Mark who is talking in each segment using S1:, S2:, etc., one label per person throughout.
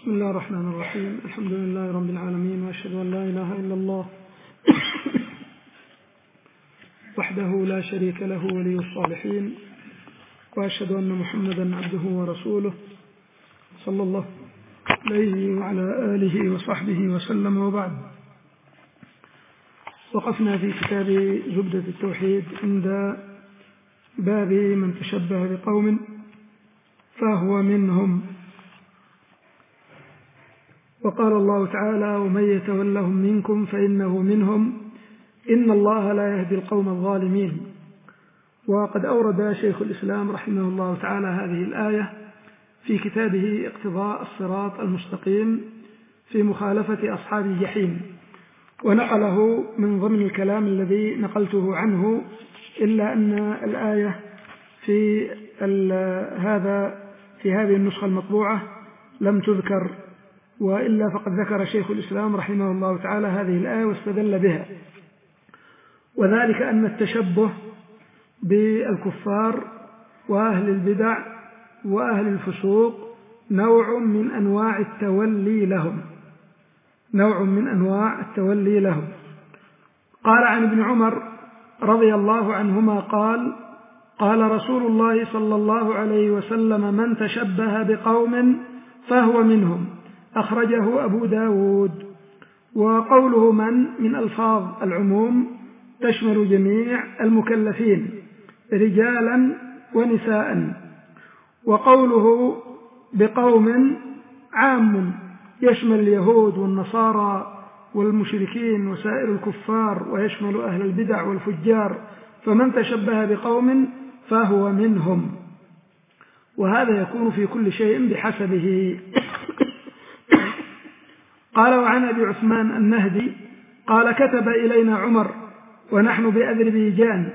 S1: بسم الله الرحمن الرحيم. الحمد لله رب العالمين، وأشهد أن لا إله إلا الله وحده لا شريك له ولي الصالحين، وأشهد أن محمدا عبده ورسوله صلى الله عليه وعلى آله وصحبه وسلم. وبعد، وقفنا في كتاب زبدة التوحيد عند باب من تشبه بقوم فهو منهم. وقال الله تعالى: ومن يتولهم منكم فإنه منهم إن الله لا يهدي القوم الظالمين. وقد أورد شيخ الإسلام رحمه الله تعالى هذه الآية في كتابه اقتضاء الصراط المستقيم في مخالفة أصحاب الجحيم، ونقله من ضمن الكلام الذي نقلته عنه، إلا أن الآية في هذه النسخة المطبوعة لم تذكر، وإلا فقد ذكر شيخ الإسلام رحمه الله تعالى هذه الآية واستدل بها، وذلك أن التشبه بالكفار وأهل البدع وأهل الفسوق نوع من أنواع التولي لهم. قال عن ابن عمر رضي الله عنهما قال رسول الله صلى الله عليه وسلم: من تشبه بقوم فهو منهم، أخرجه أبو داود. وقوله من ألفاظ العموم تشمل جميع المكلفين رجالا ونساء، وقوله بقوم عام يشمل اليهود والنصارى والمشركين وسائر الكفار، ويشمل أهل البدع والفجار، فمن تشبه بقوم فهو منهم. وهذا يكون في كل شيء بحسبه. قال: وعن أبي عثمان النهدي قال: كتب إلينا عمر ونحن بأذربيجان: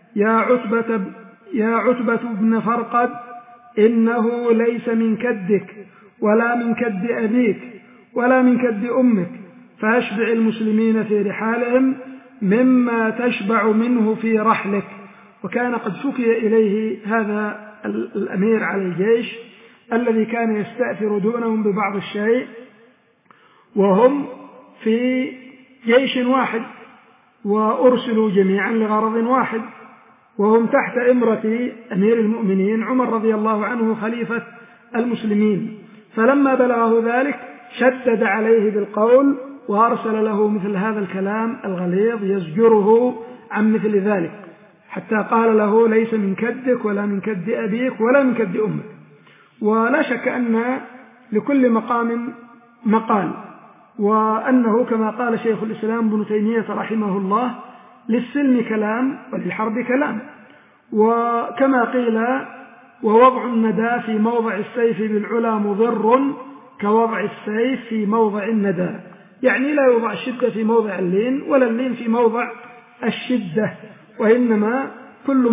S1: يا عتبة بن فرقد، إنه ليس من كدك ولا من كد أبيك ولا من كد أمك، فأشبع المسلمين في رحالهم مما تشبع منه في رحلك. وكان قد شكي إليه هذا الأمير على الجيش الذي كان يستأثر دونهم ببعض الشيء، وهم في جيش واحد وأرسلوا جميعا لغرض واحد، وهم تحت إمرة أمير المؤمنين عمر رضي الله عنه خليفة المسلمين. فلما بلغه ذلك شدد عليه بالقول، وأرسل له مثل هذا الكلام الغليظ يزجره عن مثل ذلك، حتى قال له: ليس من كدك ولا من كد أبيك ولا من كد أمك. ولا شك أن لكل مقام مقال، وأنه كما قال شيخ الإسلام ابن تيمية رحمه الله: للسلم كلام وللحرب كلام. وكما قيل: ووضع الندى في موضع السيف بالعلا مضر كوضع السيف في موضع الندى، يعني لا يوضع الشدة في موضع اللين ولا اللين في موضع الشدة، وإنما كل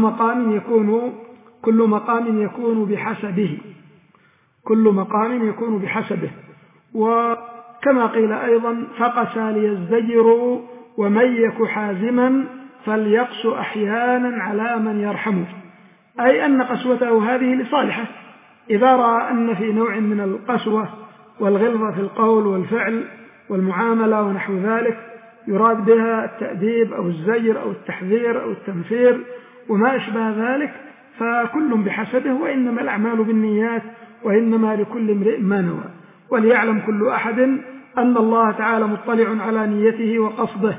S1: مقام يكون بحسبه. وكما قيل أيضا: فقسى ليزدجروا ومن يك حازما فليقس أحيانا على من يرحمه، أي أن قسوته هذه لصالحه. إذا رأى أن في نوع من القسوة والغلظة في القول والفعل والمعاملة ونحو ذلك يراد بها التأديب أو الزجر أو التحذير أو التنفير وما أشبه ذلك، فكل بحسبه، وإنما الأعمال بالنيات، وإنما لكل امرئ ما نوى. وليعلم كل أحد أن الله تعالى مطلع على نيته وقصده.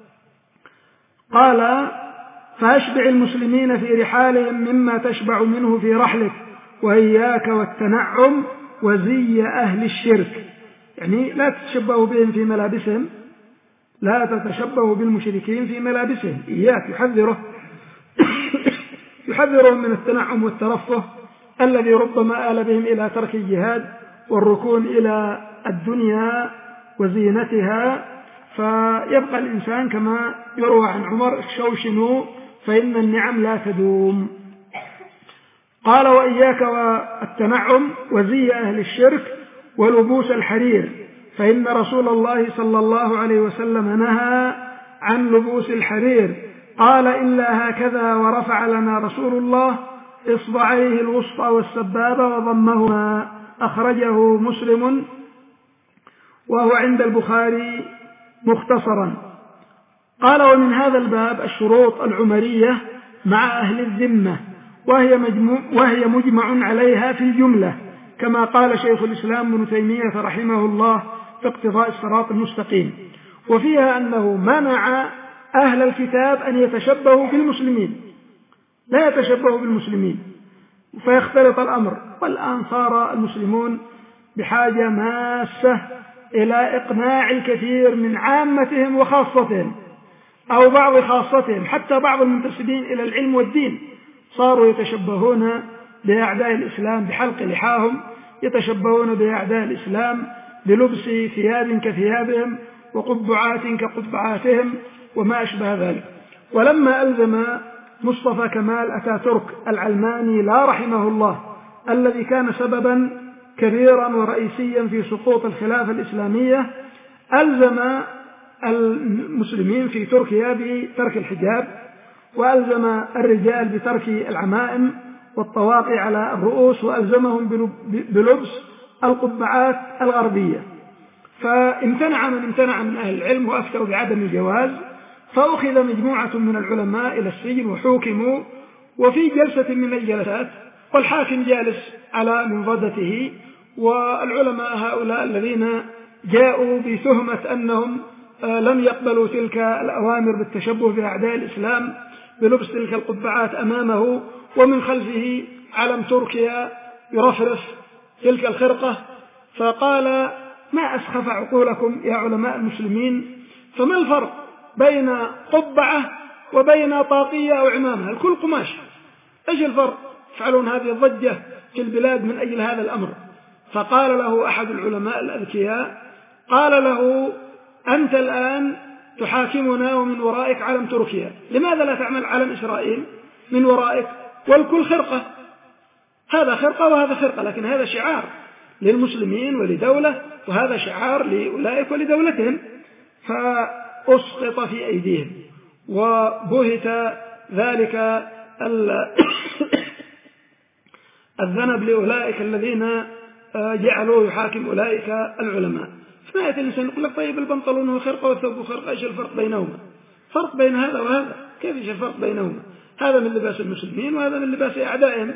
S1: قال: فأشبع المسلمين في رحالهم مما تشبع منه في رحلك، وإياك والتنعم وزي أهل الشرك، يعني لا تتشبهوا بهم في ملابسهم، لا تتشبهوا بالمشركين في ملابسهم. إياك يحذرهم من التنعم والترفه الذي ربما آل بهم إلى ترك الجهاد والركون إلى الدنيا وزينتها، فيبقى الإنسان كما يروى عن عمر: اخشوشنوا فإن النعم لا تدوم. قال: وإياك والتنعم وزي أهل الشرك ولبوس الحرير، فإن رسول الله صلى الله عليه وسلم نهى عن لبوس الحرير. قال: إلا هكذا ورفع لنا رسول الله إصبعيه الوسطى والسبابة وضمهما، أخرجه مسلم وهو عند البخاري مختصرا. قال: ومن هذا الباب الشروط العمرية مع أهل الذمة، وهي مجمع عليها في الجملة، كما قال شيخ الإسلام ابن تيمية رحمه الله في اقتضاء الصراط المستقيم، وفيها أنه منع أهل الكتاب أن يتشبهوا بالمسلمين، لا يتشبهوا بالمسلمين فيختلط الأمر. والآن صار المسلمون بحاجة ماسة إلى إقناع الكثير من عامتهم وخاصتهم، أو بعض خاصتهم، حتى بعض المنتسبين إلى العلم والدين صاروا يتشبهون بأعداء الإسلام بحلق لحاهم، يتشبهون بأعداء الإسلام بلبس ثياب كثيابهم وقبعات كقبعاتهم وما أشبه ذلك. ولما ألزم مصطفى كمال أتاتورك العلماني لا رحمه الله، الذي كان سببا كبيرا ورئيسيا في سقوط الخلافة الإسلامية، ألزم المسلمين في تركيا بترك الحجاب، وألزم الرجال بترك العمائم والطواقي على الرؤوس، وألزمهم بلبس القبعات الغربية. فامتنع من امتنع من أهل العلم وأفتوا بعدم الجواز، فأخذ مجموعة من العلماء إلى السجن وحوكموا. وفي جلسة من الجلسات والحاكم جالس على منضدته، والعلماء هؤلاء الذين جاءوا بتهمة أنهم لم يقبلوا تلك الأوامر بالتشبه بأعداء الإسلام بلبس تلك القبعات أمامه، ومن خلفه علم تركيا يرفرف تلك الخرقة، فقال: ما أسخف عقولكم يا علماء المسلمين، فما الفرق بين قبعة وبين طاقية أو عمامة؟ الكل قماش، إيش الفرق؟ يفعلون هذه الضجة في البلاد من أجل هذا الأمر. فقال له أحد العلماء الأذكياء، قال له: أنت الآن تحاكمنا ومن ورائك علم تركيا، لماذا لا تعمل علم إسرائيل من ورائك؟ والكل خرقة، هذا خرقة وهذا خرقة، لكن هذا شعار للمسلمين ولدولة، وهذا شعار لأولئك ولدولتهم. فأسقط في أيديهم، وبهت ذلك الذنب لأولئك الذين جعلوا يحاكم أولئك العلماء. فما يأتي الإنسان يقول لك: طيب البنطلون هو خرقة والثوب خرقة، إيش الفرق بينهما؟ فرق بين هذا وهذا؟ كيف إيش الفرق بينهما؟ هذا من لباس المسلمين وهذا من لباس أعدائهم.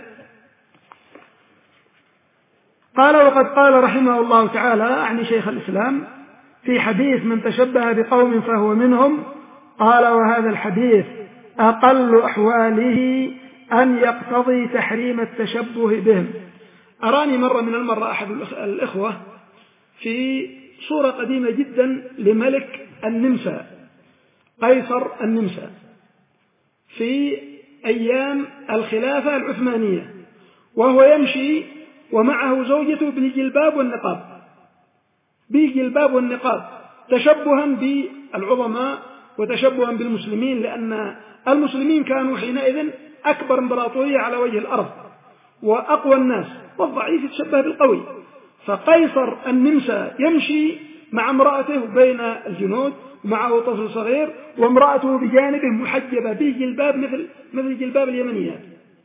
S1: قال: وقد قال رحمه الله تعالى، أعني شيخ الإسلام، في حديث من تشبه بقوم فهو منهم، قال: وهذا الحديث أقل أحواله أن يقتضي تحريم التشبه بهم. أراني مرة من المرة أحد الإخوة في صورة قديمة جدا لملك النمسا، قيصر النمسا، في أيام الخلافة العثمانية، وهو يمشي ومعه زوجته بالجلباب والنقاب، بالجلباب والنقاب، تشبها بالعظماء وتشبها بالمسلمين، لأن المسلمين كانوا حينئذ أكبر امبراطورية على وجه الأرض وأقوى الناس، والضعيف يتشبه بالقوي. فقيصر النمسا يمشي مع امرأته بين الجنود، ومعه طفل صغير، وامرأته بجانبه محجبة بجلباب مثل جلباب اليمنيات،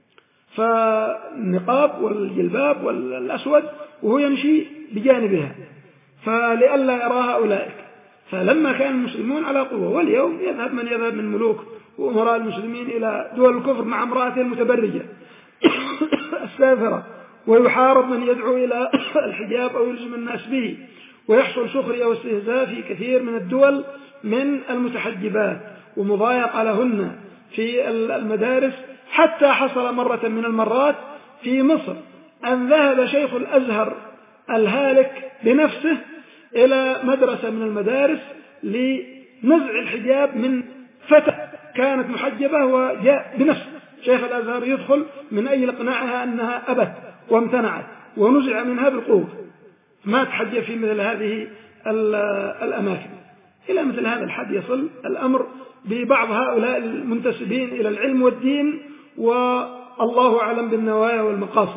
S1: فالنقاب والجلباب والأسود، وهو يمشي بجانبها فلئلا يراها أولئك. فلما كان المسلمون على قوة، واليوم يذهب من يذهب من ملوك وأمراء المسلمين إلى دول الكفر مع امرأته المتبرجة السافرة، ويحارب من يدعو إلى الحجاب أو يلزم الناس به، ويحصل سخرية واستهزاء في كثير من الدول من المتحجبات ومضايقة لهن في المدارس، حتى حصل مرة من المرات في مصر أن ذهب شيخ الأزهر الهالك بنفسه إلى مدرسة من المدارس لنزع الحجاب من فتاة كانت محجبة، وجاء بنفسه شيخ الأزهر يدخل من أجل إقناعها أنها أبت وامتنعت، ونزع منها بالقوة، ما تحجب في مثل هذه الأماكن. إلى مثل هذا الحد يصل الأمر ببعض هؤلاء المنتسبين إلى العلم والدين، والله أعلم بالنوايا والمقاصد،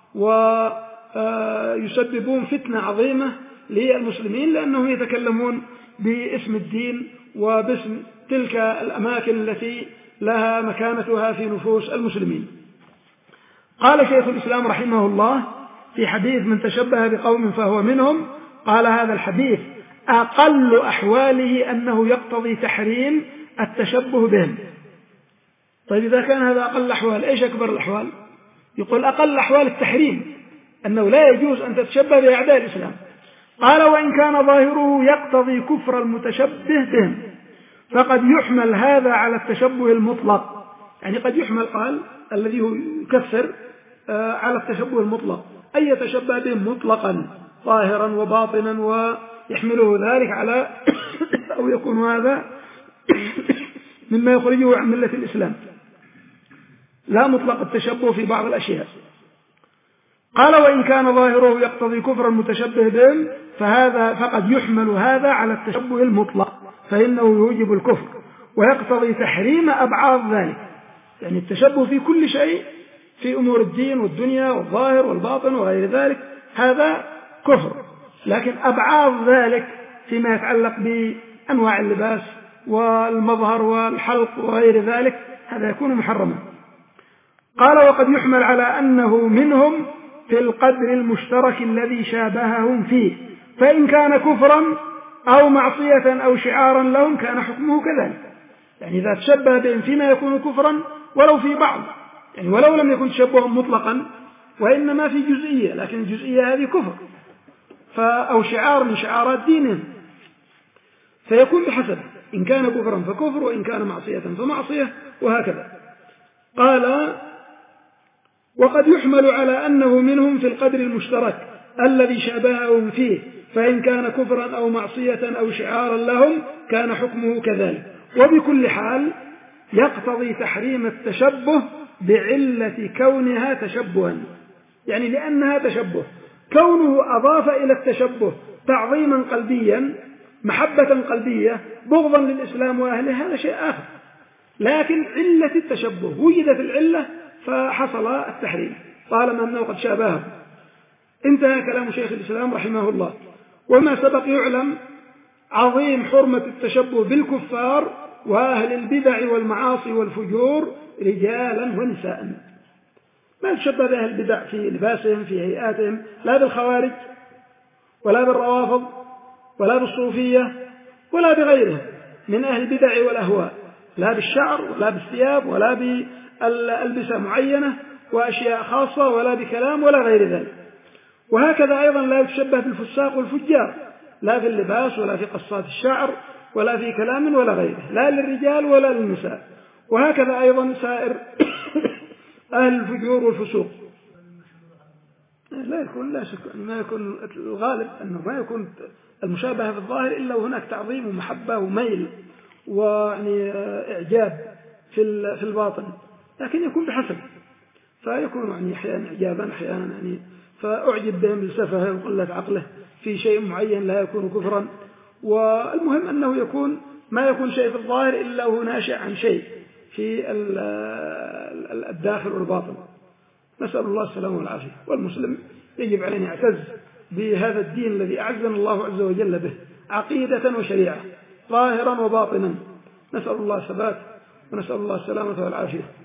S1: ويسببون فتنة عظيمة للمسلمين، لأنهم يتكلمون باسم الدين وباسم تلك الأماكن التي لها مكانتها في نفوس المسلمين. قال شيخ الإسلام رحمه الله في حديث من تشبه بقوم فهو منهم، قال هذا الحديث أقل أحواله أنه يقتضي تحريم التشبه بهم. طيب إذا كان هذا أقل الأحوال، إيش أكبر الأحوال؟ يقول أقل الأحوال التحريم، أنه لا يجوز أن تتشبه بأعداء الإسلام. قال وإن كان ظاهره يقتضي كفر المتشبه بهم فقد يحمل هذا على التشبه المطلق. يعني قد يحمل، قال الذي هو يكفر، على التشبه المطلق، أي يتشبه بهم مطلقا ظاهرا وباطنا، ويحمله ذلك على أو يكون هذا مما يخرجه عن ملة الإسلام، لا مطلق التشبه في بعض الأشياء. قال وإن كان ظاهره يقتضي كفر المتشبه بهم فقد يحمل هذا على التشبه المطلق، فإنه يوجب الكفر ويقتضي تحريم أبعاض ذلك. يعني التشبه في كل شيء، في أمور الدين والدنيا والظاهر والباطن وغير ذلك، هذا كفر، لكن أبعاض ذلك فيما يتعلق بأنواع اللباس والمظهر والحلق وغير ذلك هذا يكون محرما. قال وقد يحمل على أنه منهم في القدر المشترك الذي شابههم فيه، فإن كان كفرا أو معصية أو شعارا لهم كان حكمه كذلك. يعني إذا تشبه بهم فيما يكون كفرا ولو في بعض، يعني ولو لم يكن تشبها مطلقا وإنما في جزئية، لكن الجزئية هذه كفر، أو شعار من شعارات دينهم، فيكون بحسب، إن كان كفرا فكفر، وإن كان معصية فمعصية، وهكذا. قال وقد يحمل على أنه منهم في القدر المشترك الذي شابههم فيه، فإن كان كفرا أو معصية أو شعارا لهم كان حكمه كذلك. وبكل حال يقتضي تحريم التشبه بعلة كونها تشبها، يعني لأنها تشبه، كونه أضاف إلى التشبه تعظيما قلبيا، محبة قلبية، بغضا للإسلام وأهله، هذا شيء آخر. لكن علة التشبه وجدت العلة فحصل التحريم طالما أنه قد شابهه. انتهى كلام شيخ الإسلام رحمه الله. وما سبق يعلم عظيم حرمة التشبه بالكفار وأهل البدع والمعاصي والفجور رجالا ونساء. ما يتشبه بأهل البدع في لباسهم، في هيئاتهم، لا بالخوارج ولا بالروافض ولا بالصوفية ولا بغيرهم من أهل البدع والأهواء، لا بالشعر ولا بالثياب ولا بألبسة معينة وأشياء خاصة ولا بكلام ولا غير ذلك. وهكذا أيضا لا يتشبه بالفساق والفجار، لا في اللباس ولا في قصات الشعر ولا في كلام ولا غيره، لا للرجال ولا للنساء. وهكذا أيضا سائر أهل الفجور والفسوق. لا شك ما يكون الغالب أنه ما يكون المشابهة في الظاهر إلا وهناك تعظيم ومحبة وميل ويعني إعجاب في الباطن، لكن يكون بحسب، فيكون يعني أحيانا إعجابا، أحيانا يعني فأعجب بهم لسفهه وقلة عقله في شيء معين لا يكون كفرا. والمهم أنه يكون ما يكون شيء في الظاهر إلا هو ناشئ عن شيء في الداخل والباطن. نسأل الله السلامة والعافية. والمسلم يجب عليه أن يعتز بهذا الدين الذي أعزنا الله عز وجل به عقيدة وشريعة ظاهرا وباطنا. نسأل الله الثبات ونسأل الله السلامة والعافية.